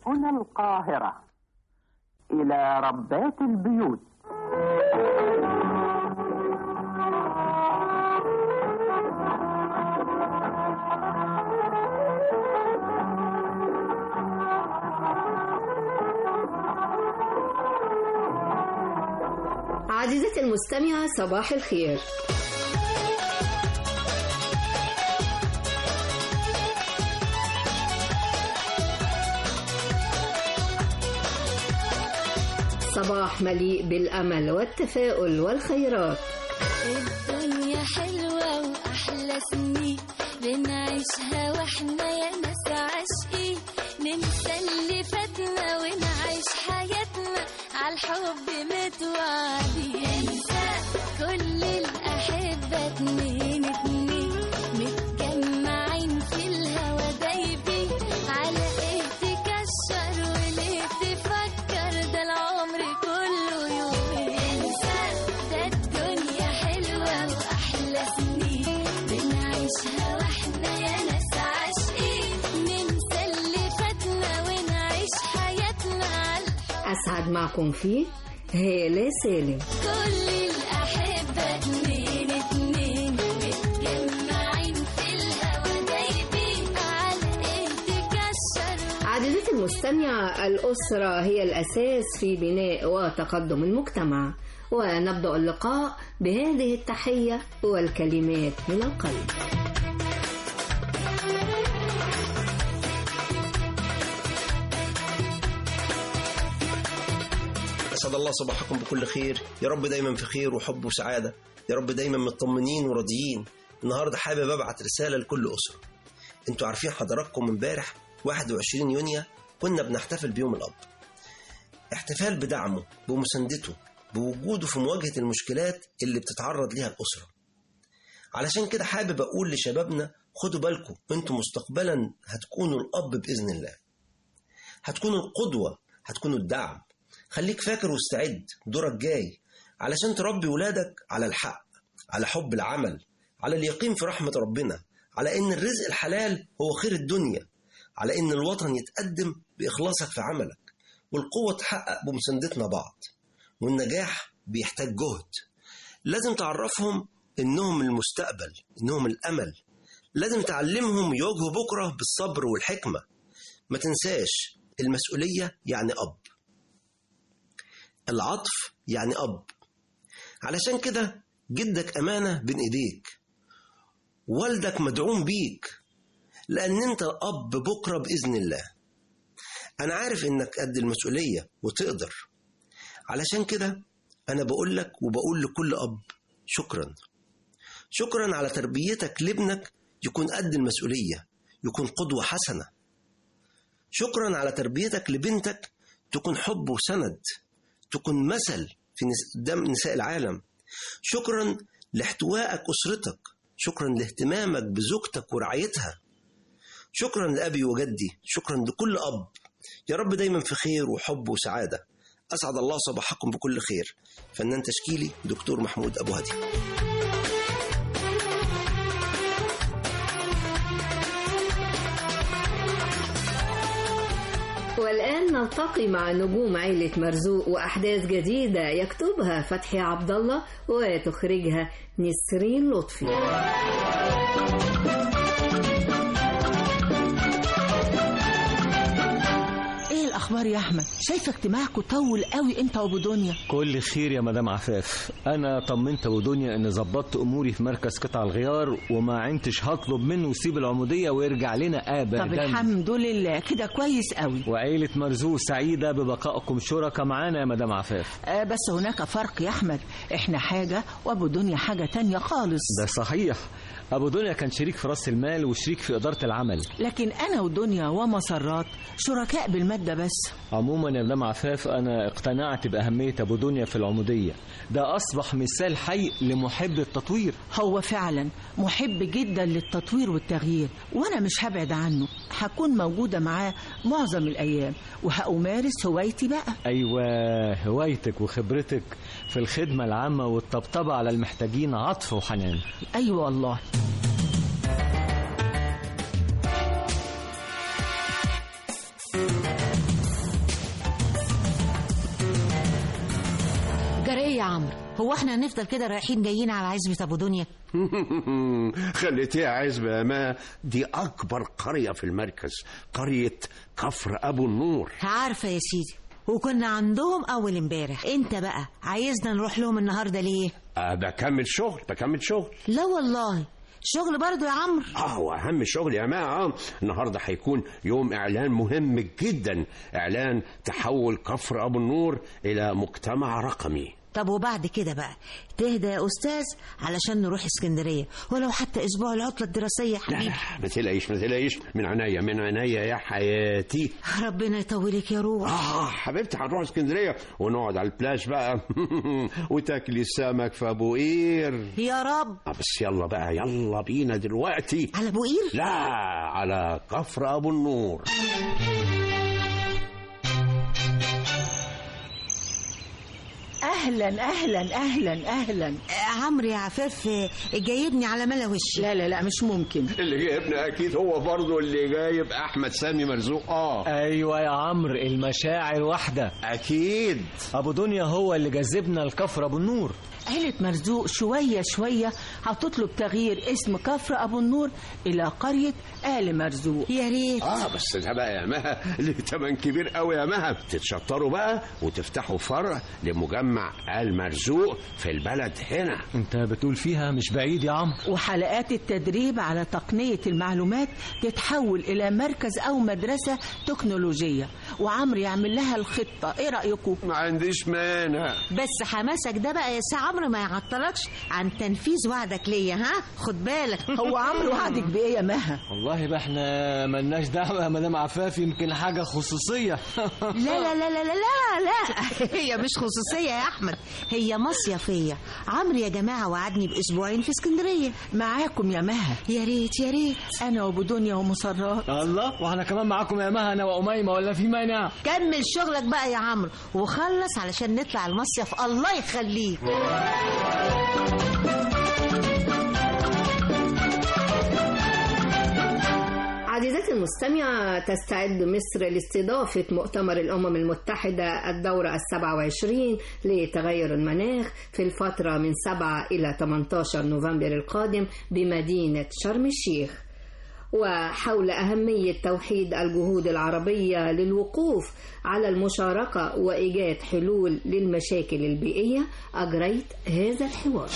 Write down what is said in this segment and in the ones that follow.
هنا القاهرة. إلى ربات البيوت. عزيزتي المستمعة، صباح الخير. صباح مليء بالأمل والتفاؤل والخيرات. الدنيا حلوة وأحلى سنين بنعيشها وإحنا يا ناس عاشقين، ننسى اللي فاتنا ونعيش حياتنا عالحب متوعدين. انسى كل الأحبة اتنين اتنين متجمعين في الهوا دايبين، على ايه تكشر وليه تفكر، ده العمر كله يومين. انسى ده الدنيا حلوة وأحلى سنين بنعيشها واحنا يا ناس عاشقين، ننسى اللي فاتنا ونعيش حياتنا عالحب. أسعد معكم فيه هالة سالم. كل الأحبة اتنين اتنين متجمعين في الهوا دايبين، على ايه تكشر. عزيزتي المستمعة، الأسرة هي الأساس في بناء وتقدم المجتمع، ونبدأ اللقاء بهذه التحية والكلمات من القلب. أسعد الله صباحكم بكل خير، يا رب دايما في خير وحب وسعادة، يا رب دايما مطمنين وراضيين. النهاردة حابب أبعت رسالة لكل أسرة. انتوا عارفين حضراتكم امبارح 21 يونيو كنا بنحتفل بيوم الأب، احتفال بدعمه بمساندته بوجوده في مواجهة المشكلات اللي بتتعرض ليها الأسرة. علشان كده حابب أقول لشبابنا خدوا بالكم، انتوا مستقبلا هتكونوا الأب بإذن الله، هتكونوا القدوة، هتكونوا الدعم. خليك فاكر واستعد، دورك جاي علشان تربي ولادك على الحق، على حب العمل، على اليقين في رحمة ربنا، على ان الرزق الحلال هو خير الدنيا، على ان الوطن يتقدم بإخلاصك في عملك، والقوة تحقق بمساندتنا بعض، والنجاح بيحتاج جهد. لازم تعرفهم انهم المستقبل، انهم الامل، لازم تعلمهم يواجهوا بكرة بالصبر والحكمة. ما تنساش المسؤولية يعني أب، العطف يعني أب. علشان كده جدك أمانة بين إيديك، والدك مدعوم بيك، لأن أنت أب بكرة بإذن الله. أنا عارف إنك قد المسؤولية وتقدر، علشان كده أنا بقولك وبقول لكل أب شكرا، شكرا على تربيتك لابنك يكون قد المسؤولية، يكون قدوة حسنة. شكرا على تربيتك لبنتك تكون حب وسند، تكون مثل في قدام نساء العالم. شكرا لاحتوائك أسرتك، شكرا لاهتمامك بزوجتك ورعايتها. شكرا لأبي وجدي، شكرا لكل أب. يا رب دايما في خير وحب وسعادة. أسعد الله صباحكم بكل خير. فنان تشكيلي دكتور محمود أبو هدي. والآن نلتقي مع نجوم عيلة مرزوق وأحداث جديدة يكتبها فتحي عبد الله وتخرجها نسرين لطفي. اخبار يا احمد؟ شايفه اجتماعكم طول قوي انت وابو دنيا. كل خير يا مدام عفاف، انا طمنت ابو دنيا ان ظبطت اموري في مركز قطع الغيار، وما عنتش هطلب منه يسيب العموديه ويرجع لنا ابدا. طب الحمد لله كده كويس قوي. وعيله مرزوق سعيده ببقائكم شركاء معانا يا مدام عفاف. بس هناك فرق يا احمد، احنا حاجه وابو دنيا حاجه تانية خالص. ده صحيح، ابو دنيا كان شريك في راس المال وشريك في اداره العمل، لكن انا ودنيا ومسرات شركاء بالماده بس. عموما يا مدام عفاف انا اقتنعت باهميه ابو دنيا في العموديه، ده اصبح مثال حي لمحب التطوير. هو فعلا محب جدا للتطوير والتغيير، وانا مش هبعد عنه، هكون موجوده معاه معظم الايام وهأمارس هوايتي بقى. ايوه، هوايتك وخبرتك في الخدمه العامه والطبطبه على المحتاجين عطف وحنان. ايوه والله. يا عمرو؟ هو احنا هنفضل كده رايحين جايين على عزبة ابو دنيا؟ خليتيها عزبة يا ما، دي اكبر قرية في المركز، قرية كفر ابو النور. عارفة يا سيدي، وكنا عندهم اول امبارح. انت بقى عايزنا نروح لهم النهاردة ليه؟ بكمل شغل. لا والله، شغل برضو يا عمرو؟ واهم شغل يا ما. النهارده هيكون يوم اعلان مهم جدا، اعلان تحول كفر ابو النور الى مجتمع رقمي. طب وبعد كده بقى تهدى يا أستاذ علشان نروح اسكندرية، ولو حتى أسبوع العطلة الدراسية يا حبيبي. لا ما تقلقيش، من عينيا يا حياتي. ربنا يطولك يا روح. حبيبتي هنروح اسكندرية ونقعد على البلاج بقى وتاكلي السمك في أبو قير يا رب. بس يلا بينا دلوقتي. على أبو قير؟ لا، على كفر أبو النور. اهلا. عمرو يا عفاف جايبني على ملا وشي. لا مش ممكن. اللي جايبنا اكيد هو برضه اللي جايب احمد سامي مرزوق. ايوه يا عمرو، المشاعر واحده اكيد. ابو دنيا هو اللي جذبنا لكفر ابو النور. عيلة مرزوق شوية هتطلب تغيير اسم كفر أبو النور إلى قرية آل مرزوق. يا ريت. بس ده بقى يا مها ليه تمن كبير قوي يا مها. تتشطروا بقى وتفتحوا فرع لمجمع آل مرزوق في البلد هنا. انت بتقول فيها مش بعيد يا عمرو. وحلقات التدريب على تقنية المعلومات تتحول إلى مركز أو مدرسة تكنولوجية، وعمرو يعمل لها الخطة. إيه رأيكم؟ ما عنديش مانع، بس حماسك ده بقى يا عمرو ما يعطلكش عن تنفيذ وعدك ليا. خد بالك. هو عمرو وعدك بإيه يا مها؟ والله بقى احنا ملناش دعوة يا مدام عفاف، يمكن حاجة خصوصية. لا هي مش خصوصية يا أحمد، هي مصيفية. عمرو يا جماعة وعدني بأسبوعين في اسكندرية. معاكم يا مها؟ يا ريت أنا وأبو دنيا ومسرات. الله، وإحنا كمان معاكم يا مها، أنا وأميمة، ولا في مانع؟ كمل شغلك بقى يا عمرو وخلص علشان نطلع المصيف. الله يخليك. عزيزتي المستمعة، تستعد مصر لاستضافة مؤتمر الأمم المتحدة الدورة 27 لتغير المناخ في الفترة من 7 إلى 18 نوفمبر القادم بمدينة شرم الشيخ. وحول أهمية توحيد الجهود العربية للوقوف على المشاركة وإيجاد حلول للمشاكل البيئية أجريت هذا الحوار.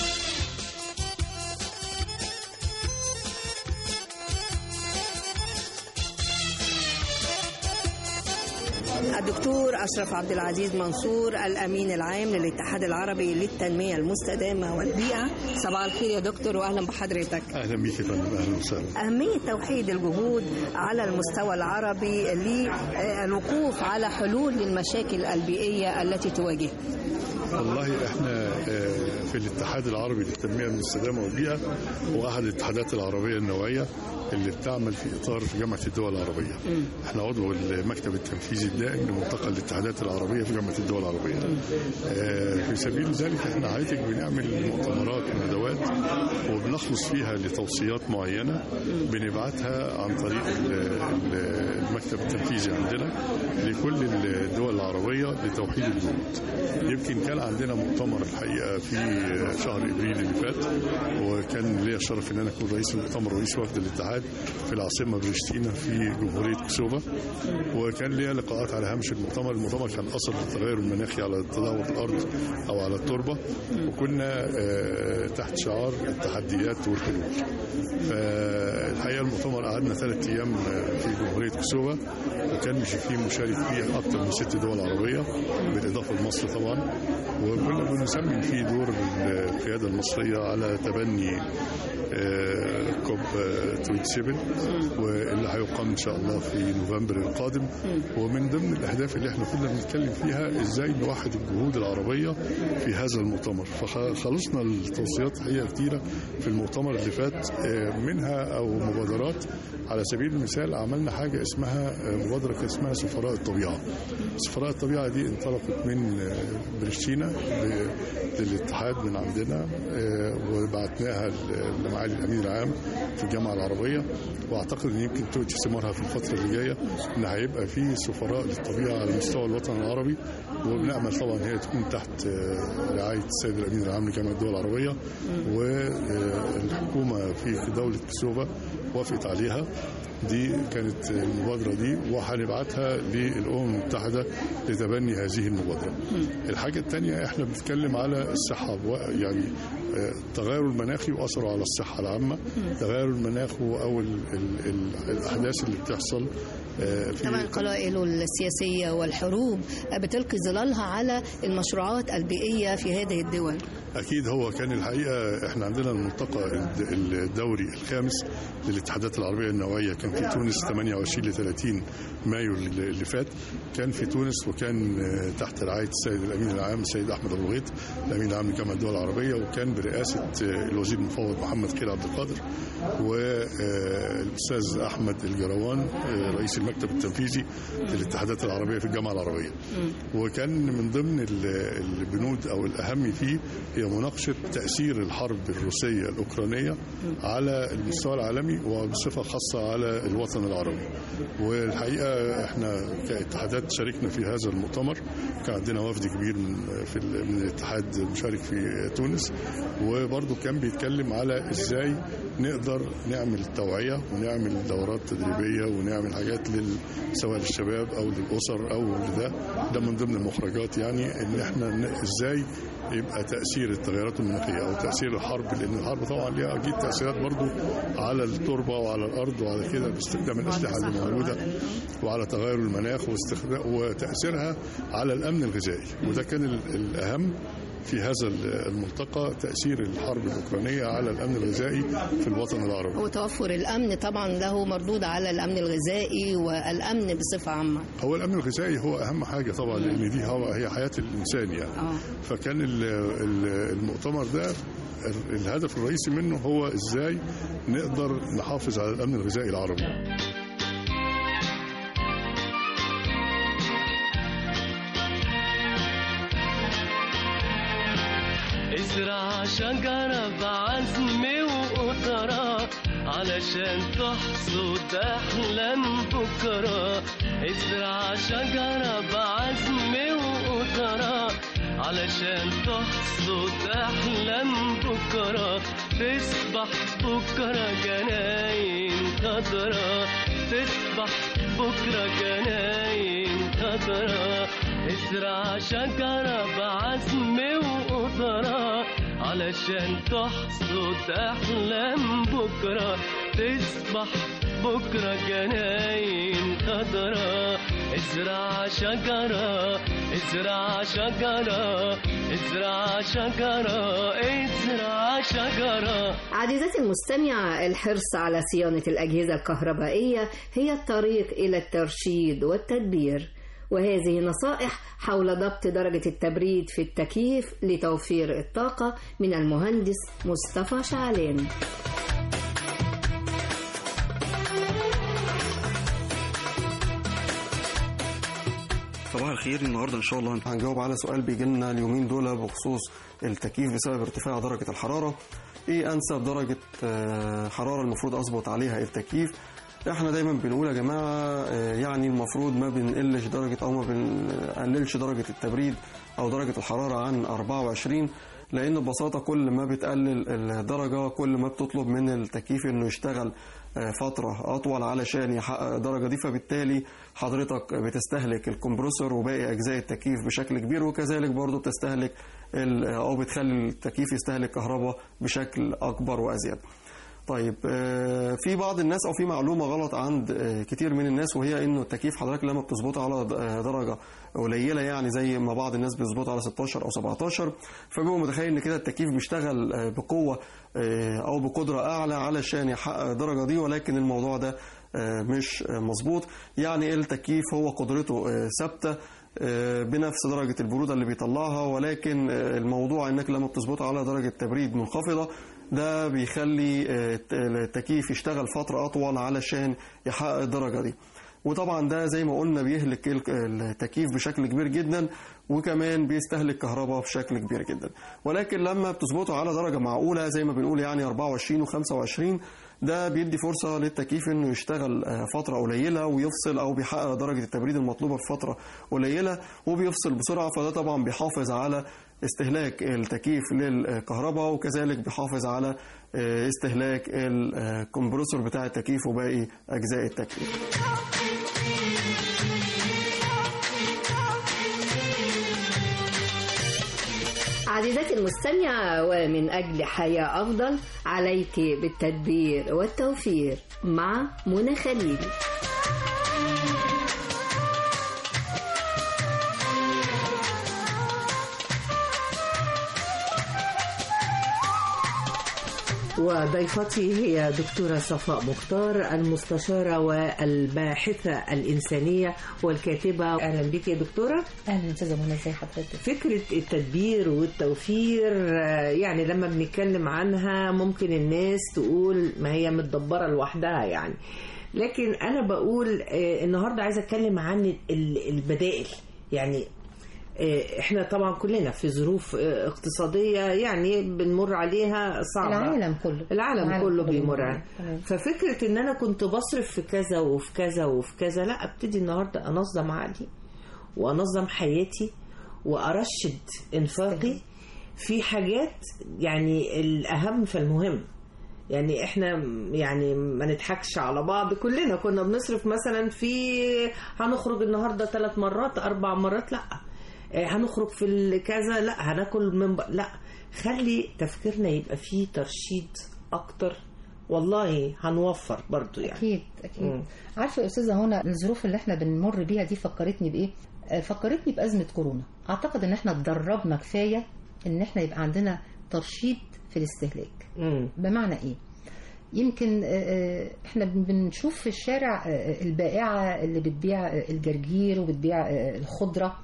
الدكتور أشرف عبد العزيز منصور، الأمين العام للاتحاد العربي للتنمية المستدامة والبيئة. صباح الخير يا دكتور وأهلا بحضرتك. أهلا بك يا فندم، أهلا وسهلا. أهمية توحيد الجهود على المستوى العربي للوقوف على حلول للمشاكل البيئية التي تواجهها. والله احنا في الاتحاد العربي للتنمية المستدامة والبيئة هو أحد الاتحادات العربية النوعية اللي بتعمل في إطار جامعة الدول العربية. احنا عضو المكتب التنفيذي الدائم لملتقى الاتحادات العربية في جامعة الدول العربية. في سبيل ذلك احنا حضرتك بنعمل مؤتمرات وندوات وبنخلص فيها لتوصيات معينة بنبعتها عن طريق المكتب التنفيذي عندنا لكل الدول العربية لتوحيد الجهود. يمكن كان عندنا مؤتمر الحقيقة في شهر إبريل اللي فات، وكان ليا الشرف ان انا اكون رئيس المؤتمر ورئيس وفد الاتحاد في العاصمة بريشتينا في جمهورية كوسوفا، وكان ليا لقاءات على هامش المؤتمر. المؤتمر كان أثر التغير المناخي على تدهور الأرض أو على التربة، وكنا تحت شعار التحديات والحلول. فالحقيقة المؤتمر قعدنا 3 أيام في جمهورية كوسوفا، وكان فيه مشارك فيه أكثر من 6 دول عربية بالإضافة لمصر طبعا، وكنا بنسمي فيه دور القيادة المصرية على تبني كوب 27 واللي هيقام ان شاء الله في نوفمبر القادم. ومن ضمن الاهداف اللي احنا كنا بنتكلم فيها ازاي نوحد الجهود العربيه في هذا المؤتمر. فخلصنا التوصيات حقيقه كتيره في المؤتمر اللي فات، منها او مبادرات. على سبيل المثال عملنا حاجه اسمها مبادره كان اسمها سفراء الطبيعه. سفراء الطبيعه دي انطلقت من بريشتينا للاتحاد من عندنا، وبعتناها لمعالي الامين العام في الجامعه العربيه، واعتقد ان يمكن تؤتي ثمارها في الفتره اللي جايه، ان هيبقى في سفراء الطبيعة على مستوى الوطن العربي، وبنأمل طبعا هي تكون تحت رعاية السيد الأمين العام لجامعة الدول العربية، والحكومة في دولة كوسوفا وافقت عليها. دي كانت المبادرة دي، وهنبعتها للأمم المتحدة لتبني هذه المبادرة. الحاجة الثانية احنا بنتكلم على الصحة، يعني التغير المناخي وأثره على الصحة العامة. تغير المناخ أو الأحداث اللي بتحصل طبعا القلائل السياسية والحروب بتلقي ظلالها على المشروعات البيئية في هذه الدول. أكيد هو كان الحقيقة احنا عندنا الملتقى الدوري الخامس للاتحادات العربية النوعية كان في تونس 28 ل 30 مايو اللي فات. كان في تونس وكان تحت رعاية السيد الأمين العام السيد أحمد أبو الغيط الأمين العام لجامعة الدول العربية، وكان برئاسة الوزير المفوض محمد خير عبد القادر والأستاذ أحمد الجروان رئيس المكتب التنفيذي للاتحادات العربية في الجامعة العربية. وكان من ضمن البنود أو الأهم فيه هي مناقشة تأثير الحرب الروسية الأوكرانية على المستوى العالمي وبصفة خاصة على الوطن العربي. والحقيقة احنا كاتحادات شاركنا في هذا المؤتمر، كان عندنا وفد كبير من الاتحاد المشارك في تونس، وبرضه كان بيتكلم على ازاي نقدر نعمل توعية ونعمل دورات تدريبية ونعمل حاجات سواء للشباب او للأسر او ده من ضمن المخرجات، يعني ان احنا ازاي يبقى تأثير التغيرات المناخية أو تأثير الحرب، لأن الحرب طبعا ليها أكيد تأثيرات برضو على التربة وعلى الأرض وعلى كده باستخدام الأسلحة اللي موجودة، وعلى تغير المناخ وتأثيرها على الأمن الغذائي. وده كان الأهم في هذا الملتقى، تأثير الحرب الأوكرانية على الأمن الغذائي في الوطن العربي. وتوفر الأمن طبعا له مردود على الأمن الغذائي والأمن بصفة عامة. هو الأمن الغذائي هو أهم حاجة طبعا، لأن دي هي حياة الإنسان يعني. فكان المؤتمر ده الهدف الرئيسي منه هو إزاي نقدر نحافظ على الأمن الغذائي العربي. ازرع شجرة بعزم وقدرة علشان تحصد أحلام بكرة. ازرع شجرة بعزم وقدرة علشان تحصد أحلام بكرة. تصبح بكرة جناين خضرا، تصبح بكرة جناين خضرا. ازرع شجرة بعزم وقدرة علشان تحصد أحلام بكرة. تصبح بكرة جناين خضرا. ازرع شجرة، ازرع شجرة، ازرع شجرة، ازرع شجرة. عزيزتي المستمعة، الحرص على صيانة الأجهزة الكهربائية هي الطريق إلى الترشيد والتدبير، وهذه نصائح حول ضبط درجة التبريد في التكييف لتوفير الطاقة من المهندس مصطفى شعلان. صباح الخير. النهارده ان شاء الله هنجاوب على سؤال بيجي لنا اليومين دول بخصوص التكييف بسبب ارتفاع درجة الحرارة. ايه انسب درجة حرارة المفروض اظبط عليها التكييف؟ احنا دايما بنقول يا جماعة يعني المفروض ما بنقلش درجة او ما بنقللش درجة التبريد او درجة الحرارة عن 24، لان ببساطة كل ما بتقلل الدرجة كل ما بتطلب من التكييف انه يشتغل فترة أطول علشان يحقق الدرجة دي، فبالتالي حضرتك بتستهلك الكمبرسور وباقي أجزاء التكييف بشكل كبير، وكذلك برضو بتستهلك أو بتخلي التكييف يستهلك كهرباء بشكل أكبر وأزيد. طيب في بعض الناس أو في معلومة غلط عند كتير من الناس، وهي إنه التكييف حضرتك لما بتظبطه على درجة قليلة يعني زي ما بعض الناس بيظبطوا على 16 أو 17 فبيبقوا متخيل إن كده التكييف بيشتغل بقوة أو بقدرة أعلى علشان يحقق الدرجة دي، ولكن الموضوع ده مش مظبوط. يعني التكييف هو قدرته ثابتة بنفس درجة البرودة اللي بيطلعها، ولكن الموضوع إنك لما بتظبطه على درجة تبريد منخفضة ده بيخلي التكييف يشتغل فترة أطول علشان يحقق الدرجة دي، وطبعا ده زي ما قلنا بيهلك التكييف بشكل كبير جدا، وكمان بيستهلك كهرباء بشكل كبير جدا. ولكن لما بتظبطه على درجة معقولة زي ما بنقول يعني 24 و25 ده بيدي فرصة للتكييف إنه يشتغل فترة قليلة ويفصل، أو بيحقق درجة التبريد المطلوبة في فترة قليلة وبيفصل بسرعة. فده طبعا بيحافظ على استهلاك التكييف للكهرباء، وكذلك بيحافظ على استهلاك الكمبرسور بتاع التكييف وباقي أجزاء التكييف. عزيزتي المستمعة، ومن أجل حياة أفضل عليك بالتدبير والتوفير مع منى خليل. وضيفتي هي دكتورة صفاء مختار، المستشارة والباحثة الإنسانية والكاتبة. أهلا بك يا دكتورة. أهلا أستاذة منى، ازي حضرتك؟ فكرة التدبير والتوفير يعني لما بنتكلم عنها ممكن الناس تقول ما هي متدبرة لوحدها يعني، لكن أنا بقول النهاردة عايزة أتكلم عن البدائل. يعني احنا طبعا كلنا في ظروف اقتصادية يعني بنمر عليها صعبة، العالم كله بيمر عليها. ففكرة ان انا كنت بصرف في كذا وفي كذا وفي كذا، لا، ابتدي النهاردة انظم عقلي وانظم حياتي وارشد انفاقي في حاجات يعني الاهم فالمهم. يعني احنا يعني ما نضحكش على بعض، كلنا كنا بنصرف مثلا في هنخرج النهاردة 3 مرات 4 مرات، لا هنخرج في كذا، لا هناكل من لا، خلي تفكيرنا يبقى فيه ترشيد اكتر، والله هنوفر برضو يعني. اكيد. عارفه يا استاذه هنا، الظروف اللي احنا بنمر بيها دي فكرتني بايه؟ فكرتني بازمه كورونا. اعتقد ان احنا اتدربنا كفايه ان احنا يبقى عندنا ترشيد في الاستهلاك. بمعنى ايه؟ يمكن احنا بنشوف في الشارع البائعه اللي بتبيع الجرجير وبتبيع الخضره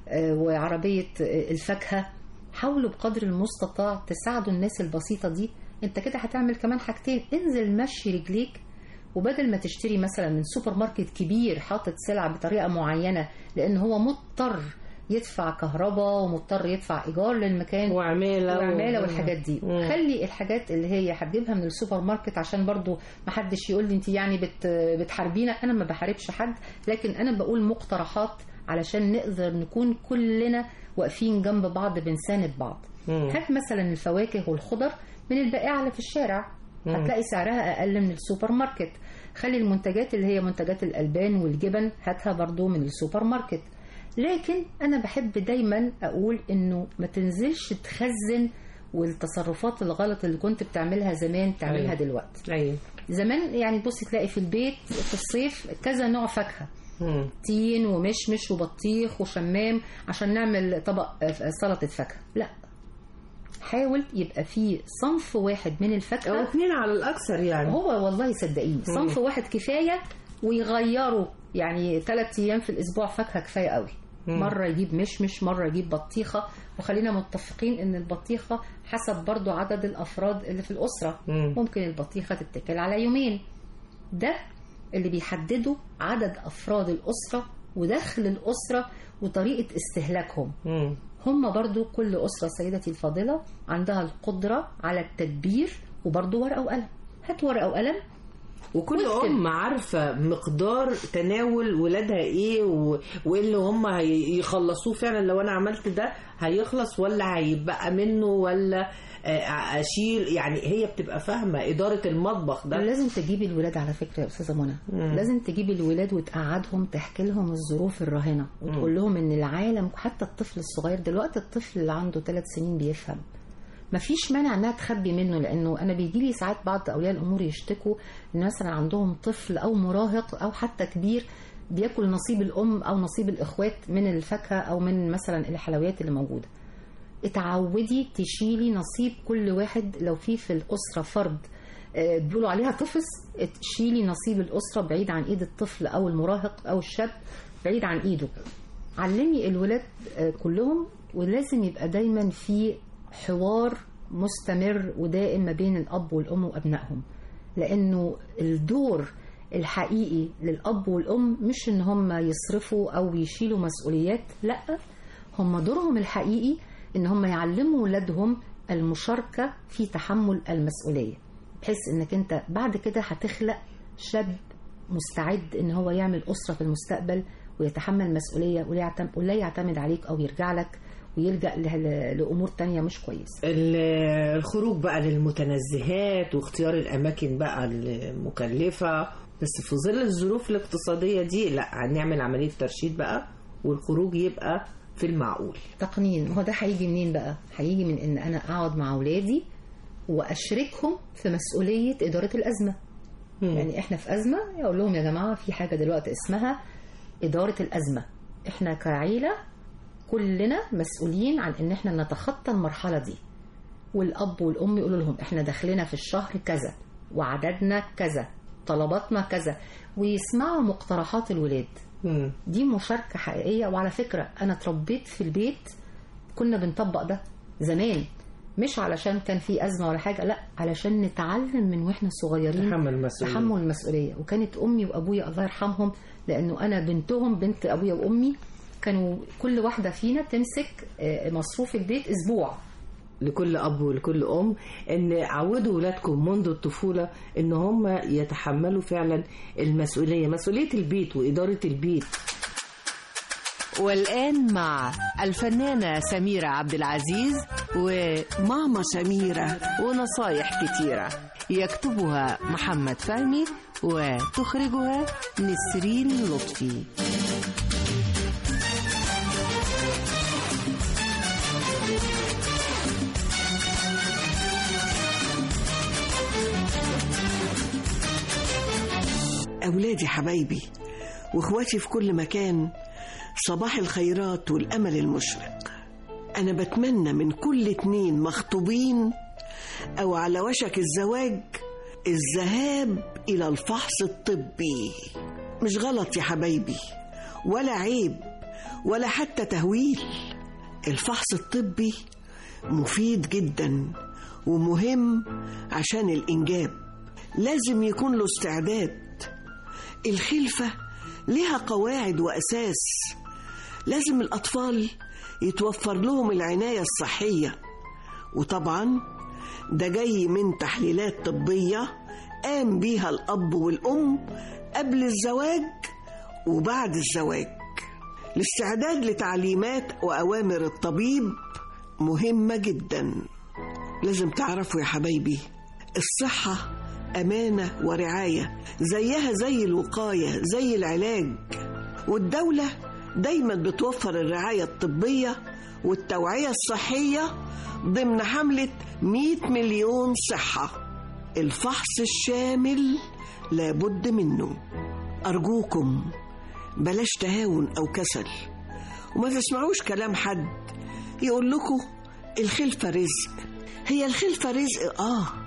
وعربية الفاكهة. حاولوا بقدر المستطاع تساعدوا الناس البسيطة دي. انت كده هتعمل كمان حاجتين، انزل مشي رجليك، وبدل ما تشتري مثلا من سوبر ماركت كبير حاطط سلع بطريقة معينة لان هو مضطر يدفع كهرباء ومضطر يدفع ايجار للمكان وعمالة والحاجات دي. خلي الحاجات اللي هي هتجيبها من السوبر ماركت، عشان برضو ما حدش يقول لي انت يعني بتحاربينا. انا ما بحاربش حد، لكن انا بقول مقترحات علشان نقدر نكون كلنا واقفين جنب بعض بنساند بعض. هات مثلا الفواكه والخضر من البائعة اللي في الشارع، هتلاقي سعرها أقل من السوبر ماركت. خلي المنتجات اللي هي منتجات الألبان والجبن هاتها برضو من السوبر ماركت. لكن أنا بحب دايما أقول إنه ما تنزلش تخزن، والتصرفات الغلط اللي كنت بتعملها زمان تعملها دلوقتي. زمان يعني بصي تلاقي في البيت في الصيف كذا نوع فاكهة، تين ومشمش وبطيخ وشمام عشان نعمل طبق سلطة فاكهة. لا، حاول يبقى فيه صنف واحد من الفاكهة او 2 على الأكثر يعني. هو والله صدقيني صنف واحد كفاية، ويغيروا يعني 3 أيام في الأسبوع فاكهة كفاية قوي. مرة يجيب مشمش، مرة يجيب بطيخة، وخلينا متفقين ان البطيخة حسب برضو عدد الأفراد اللي في الأسرة. ممكن البطيخة تتكل على يومين. ده اللي بيحددوا عدد أفراد الأسرة ودخل الأسرة وطريقة استهلاكهم. هم برضو كل أسرة سيدتي الفاضلة عندها القدرة على التدبير، وبرضو ورقة وقلم. هات ورقة وقلم، وكل أم عارفة مقدار تناول ولادها ايه وايه اللي هم هيخلصوه فعلا. لو انا عملت ده هيخلص ولا هيبقى منه ولا اشيل، يعني هي بتبقى فاهمة إدارة المطبخ ده. لازم تجيبي الولاد على فكرة يا أستاذة منى، لازم تجيبي الولاد وتقعدهم تحكي لهم الظروف الراهنة، وتقول لهم ان العالم، حتى الطفل الصغير دلوقتي، الطفل اللي عنده 3 سنين بيفهم. مفيش مانع انها تخبي منه، لانه انا بيجي لي ساعات بعض اولياء الامور يشتكوا ان مثلا عندهم طفل او مراهق او حتى كبير بياكل نصيب الام او نصيب الاخوات من الفاكهه او من مثلا الحلويات اللي موجوده. اتعودي تشيلي نصيب كل واحد. لو في الاسره فرد بيقولوا عليها طفل، تشيلي نصيب الاسره بعيد عن ايد الطفل او المراهق او الشاب، بعيد عن ايده. علمي الولاد كلهم، ولازم يبقى دايما في حوار مستمر ودائم ما بين الأب والأم وأبنائهم، لأنه الدور الحقيقي للأب والأم مش إن هم يصرفوا أو يشيلوا مسؤوليات، لا، هم دورهم الحقيقي إن هم يعلموا ولادهم المشاركة في تحمل المسؤولية. بحيث انك انت بعد كده هتخلق شاب مستعد ان هو يعمل أسرة في المستقبل ويتحمل مسؤولية ولا يعتمد عليك او يرجع لك ويلجأ لأمور تانية مش كويسة. الخروج بقى للمتنزهات واختيار الأماكن بقى المكلفة، بس في ظل الظروف الاقتصادية دي لا، هنعمل عملية ترشيد بقى والخروج يبقى في المعقول. تقنين، هو ده هيجي منين بقى؟ هيجي من ان انا اقعد مع اولادي واشركهم في مسؤولية إدارة الأزمة. يعني احنا في أزمة، اقول لهم يا جماعة في حاجة دلوقتي اسمها إدارة الأزمة، احنا كعيلة كلنا مسؤولين عن ان احنا نتخطى المرحلة دي، والأب والأم يقولوا لهم احنا داخلنا في الشهر كذا وعددنا كذا طلباتنا كذا، ويسمعوا مقترحات الولاد. دي مشاركة حقيقية. وعلى فكرة أنا اتربيت في البيت كنا بنطبق ده زمان، مش علشان كان في أزمة ولا حاجة، لا علشان نتعلم من وإحنا صغيرين تحمل المسؤولية. وكانت أمي وأبويا الله يرحمهم، لأنه أنا بنتهم، بنت أبويا وأمي، كانوا كل واحدة فينا تمسك مصروف البيت أسبوع. لكل أب ولكل أم أن عودوا ولادكم منذ الطفولة أن هم يتحملوا فعلا المسؤولية، مسؤولية البيت وإدارة البيت. والآن مع الفنانة سميرة عبد العزيز وماما سميرة ونصايح كتيرة، يكتبها محمد فهمي وتخرجها نسرين لطفي. أولادي حبايبي وإخواتي في كل مكان، صباح الخيرات والأمل المشرق. أنا بتمنى من كل 2 مخطوبين أو على وشك الزواج الذهاب إلى الفحص الطبي. مش غلط يا حبايبي ولا عيب ولا حتى تهويل. الفحص الطبي مفيد جدا ومهم عشان الإنجاب، لازم يكون له استعداد. الخلفة لها قواعد وأساس، لازم الأطفال يتوفر لهم العناية الصحية، وطبعا ده جاي من تحليلات طبية قام بيها الأب والأم قبل الزواج وبعد الزواج. الاستعداد لتعليمات وأوامر الطبيب مهمة جدا. لازم تعرفوا يا حبايبي الصحة أمانة ورعاية، زيها زي الوقاية زي العلاج، والدولة دايما بتوفر الرعاية الطبية والتوعية الصحية ضمن حملة 100 مليون صحة. الفحص الشامل لابد منه. أرجوكم بلاش تهاون أو كسل، وما تسمعوش كلام حد يقول لكم الخلفة رزق. هي الخلفة رزق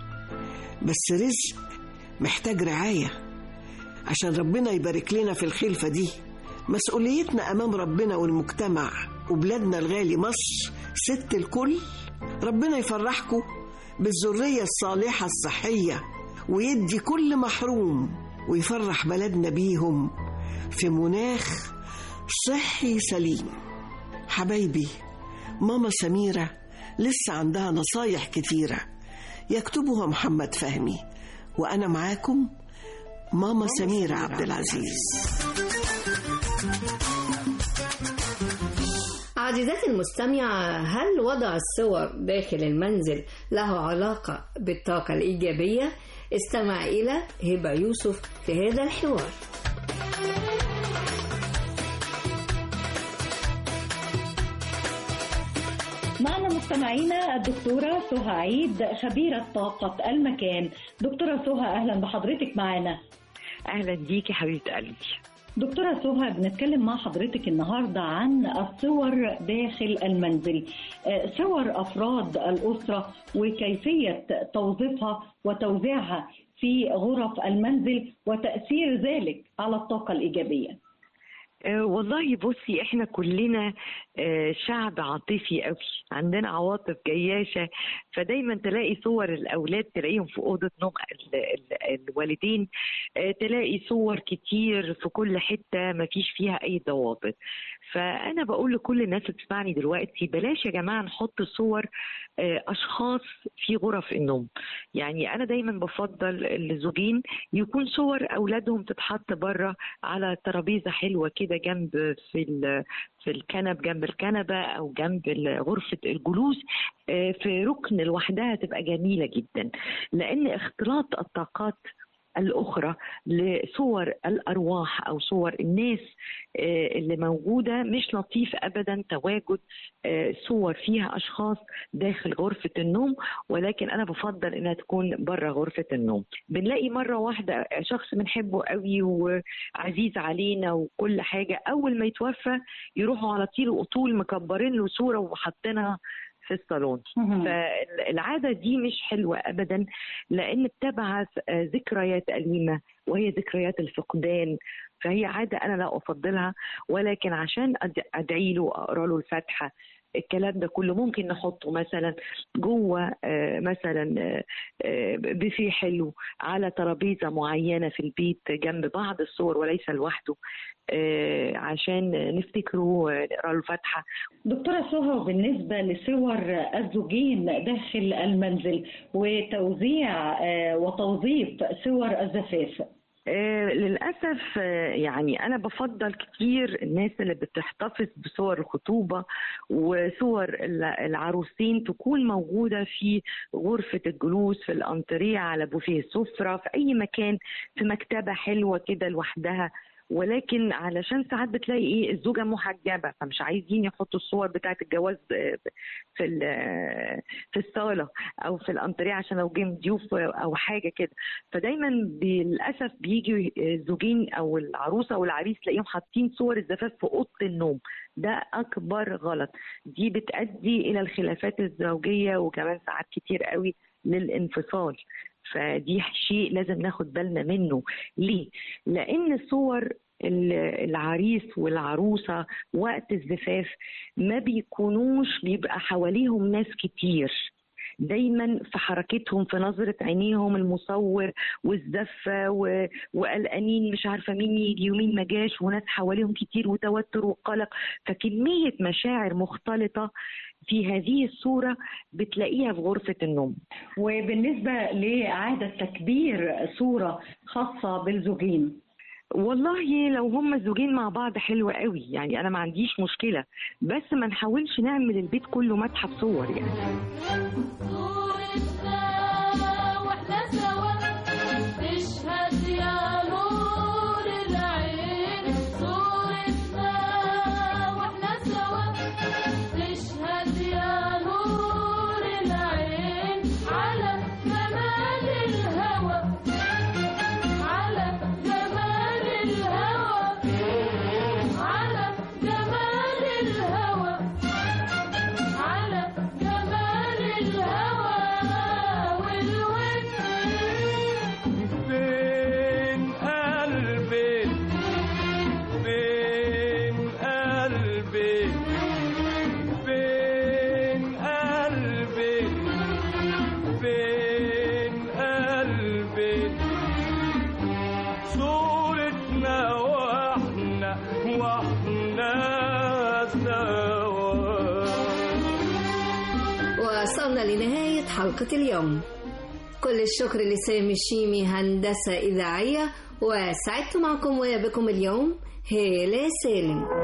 بس رزق محتاج رعاية عشان ربنا يبارك لنا في الخلفة دي. مسؤوليتنا أمام ربنا والمجتمع وبلادنا الغالي مصر ست الكل. ربنا يفرحكم بالذرية الصالحة الصحية ويدي كل محروم، ويفرح بلدنا بيهم في مناخ صحي سليم. حبايبي ماما سميرة لسه عندها نصايح كتيرة يكتبها محمد فهمي، وأنا معاكم ماما سميرة عبد العزيز. عزيزاتي المستمعة، هل وضع الصور داخل المنزل له علاقة بالطاقة الإيجابية؟ استمع إلى هبة يوسف في هذا الحوار. معنا مستمعينا الدكتورة سهى عيد خبيرة طاقة المكان. دكتورة سهى أهلا بحضرتك معنا. أهلا بيكي حبيبة قلبي. دكتورة سهى بنتكلم مع حضرتك النهاردة عن الصور داخل المنزل، صور أفراد الأسرة وكيفية توظيفها وتوزيعها في غرف المنزل وتأثير ذلك على الطاقة الإيجابية. والله بصي احنا كلنا شعب عاطفي قوي، عندنا عواطف جياشة، فدايما تلاقي صور الأولاد تلاقيهم في أوضة نوم الوالدين، تلاقي صور كتير في كل حتة ما فيش فيها أي ضوابط. فأنا بقول لكل الناس اللي بتسمعني دلوقتي بلاش يا جماعة نحط صور أشخاص في غرف النوم. يعني أنا دايما بفضل الزوجين يكون صور أولادهم تتحط بره على ترابيزة حلوة كده جنب في الكنب، جنب الكنبة أو جنب غرفة الجلوس في ركن لوحدها، تبقى جميلة جدا. لأن اختلاط الطاقات الأخرى لصور الأرواح أو صور الناس اللي موجودة مش لطيف أبدا تواجد صور فيها أشخاص داخل غرفة النوم، ولكن أنا بفضل إنها تكون برا غرفة النوم. بنلاقي مرة واحدة شخص بنحبه قوي وعزيز علينا وكل حاجة، أول ما يتوفى يروحوا على طول مكبرين له صورة وحاطينها في الصالون. فالعادة دي مش حلوة أبدا، لأن بتبعث ذكريات أليمة وهي ذكريات الفقدان. فهي عادة أنا لا أفضلها، ولكن عشان أدعي له وأقرأ له الفاتحة الكلام ده كله ممكن نحطه مثلا جوه مثلا بفيه حلو على ترابيزة معينة في البيت جنب بعض الصور وليس لوحده، عشان نفتكره نقرأ له الفاتحة. دكتورة سهى، بالنسبة لصور الزوجين داخل المنزل وتوزيع وتوظيف صور الزفاف، للأسف يعني أنا بفضل كتير الناس اللي بتحتفظ بصور الخطوبة وصور العروسين تكون موجودة في غرفة الجلوس، في الأنتريه، على بوفيه السفرة، في أي مكان، في مكتبة حلوة كده لوحدها. ولكن علشان ساعات بتلاقي الزوجة محجبة فمش عايزين يحطوا الصور بتاعة الجواز في الصالة أو في الأنتريه عشان لو جم ضيوف أو حاجة كده. فدايما للأسف بيجي الزوجين أو العروسة أو العريس تلاقيهم حاطين صور الزفاف في أوضة النوم. ده أكبر غلط، دي بتؤدي إلى الخلافات الزوجية وكمان ساعات كتير قوي للانفصال. فدي شيء لازم ناخد بالنا منه. ليه؟ لأن صور العريس والعروسة وقت الزفاف ما بيبقى حواليهم ناس كتير، دايما في حركتهم، في نظرة عينيهم المصور والزفة وقلقانين مش عارفة مين يجي ومين ما جاش، وناس حواليهم كتير وتوتر وقلق. فكمية مشاعر مختلطة في هذه الصورة بتلاقيها في غرفة النوم. وبالنسبة لعادة تكبير صورة خاصة بالزوجين، والله لو هم الزوجين مع بعض حلوة قوي، يعني أنا ما عنديش مشكلة، بس ما نحاولش نعمل البيت كله متحف صور يعني. وصلنا لنهاية حلقة اليوم. كل الشكر لسامي الشيمي هندسة إذاعية، وسعدت معكم وبكم اليوم هالة سالم.